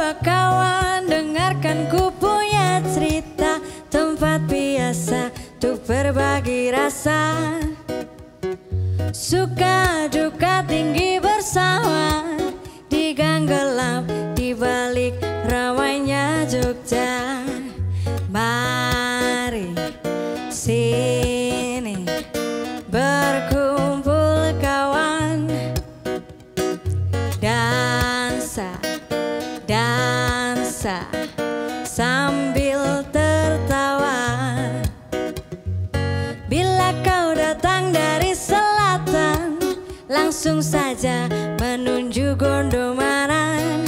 Coba kawan dengarkan ku punya cerita, tempat biasa untuk berbagi rasa. Suka duka tinggi bersama, di gang gelap di balik ramainya Jogja. Mari sini berkumpul kawan, dansa, dansa sambil tertawa. Bila kau datang dari selatan, langsung saja menuju Gondomanan.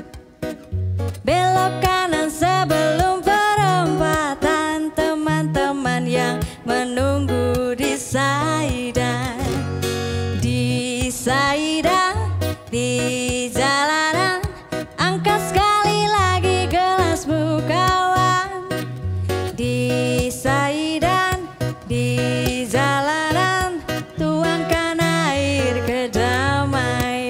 Belok kanan sebelum perempatan, teman-teman yang menunggu di Saidan. Di Saidan, di jalanan, angkat sekali lagi gelasmu kawan. Di Saidan, di jalanan, tuangkan air kedamaian.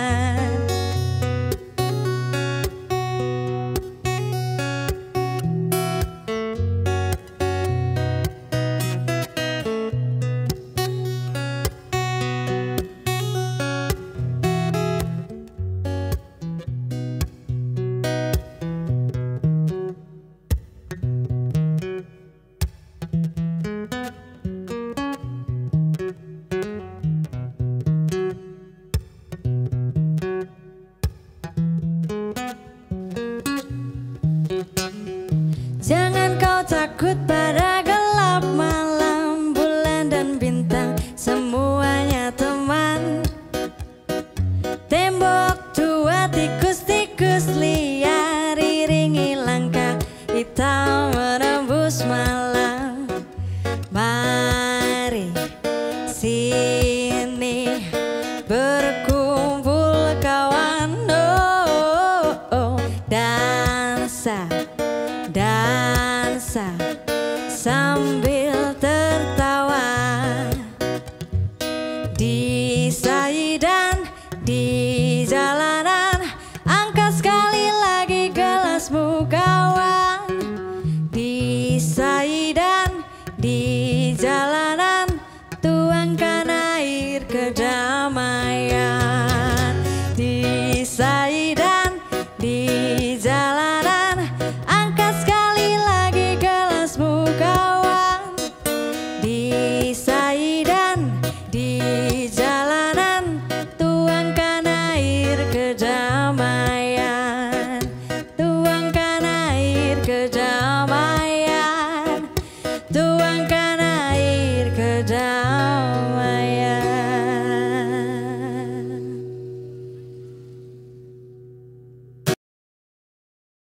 Jangan kau takut pada gelap malam, bulan dan bintang semuanya teman. Tembok tua, tikus-tikus liar, iringi langkah hitam menembus malam. Mari sini berkumpul kawan, oh, oh, dansa, dansa sambil tertawa. Di